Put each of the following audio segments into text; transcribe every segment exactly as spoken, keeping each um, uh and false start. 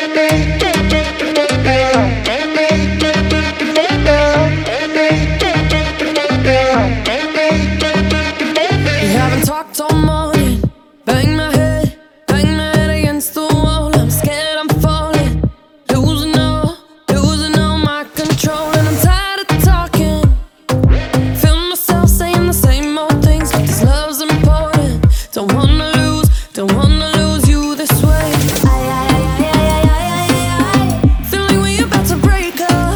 We haven't talked all morning. Bang my head, bang my head against the wall. I'm scared I'm falling, losing all, losing all my control. And I'm tired of talking, feel myself saying the same old things, but this love's important. Don't wanna lose, don't wanna lose you this way. Feel like we about to break up.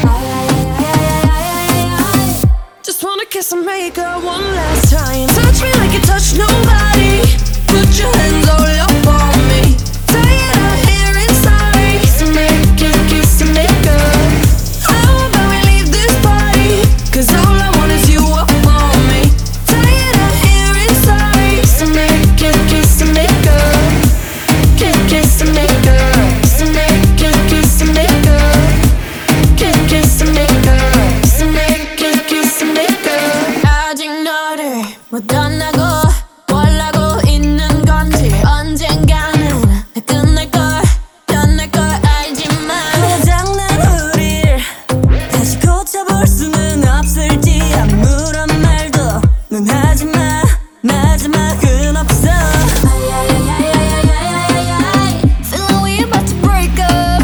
Just wanna kiss and make up one last time. Touch me like you touch nobody. Put your hands all up on me. Tired of hearing sorry. So make it, kiss and make up. How about we leave this party? Cause all I want is you up on me. Tired of hearing sorry. So make it, kiss and make up. Kiss, kiss and make up. So make it, kiss and make up. Kiss, kiss and make up. So make it, kiss and make up. 아직 너를 못 떠나고 뭘 하고 있는 건지 언젠가는 끝날걸 끝날걸 알지만 고장난 우릴 다시 고쳐볼 수는 없을지 아무런 말도 넌 하지마 마지막은 없어. Feel like we about to break up.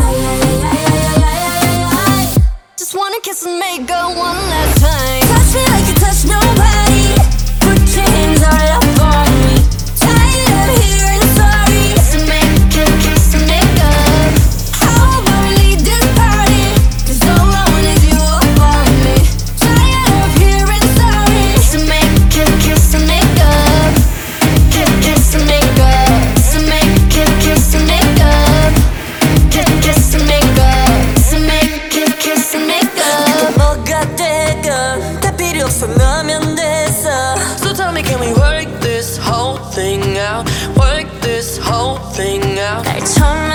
Just wanna kiss and make up one last time. Touch me like you touch nobody. Put your hands all up on me. Tired of hearing sorry. So make it, kiss and make up. How about we leave this party? Cause all I want is you up on me. Tired of hearing sorry. So make it, kiss and make up. Kiss, kiss and make up. So make it, kiss and make up. Kiss, kiss and make up. So make it, kiss and make up. 뭐가 되건 다 필요 없어 너면 됐어. So tell me, can we work this whole thing out? Work this whole thing out. 날 처음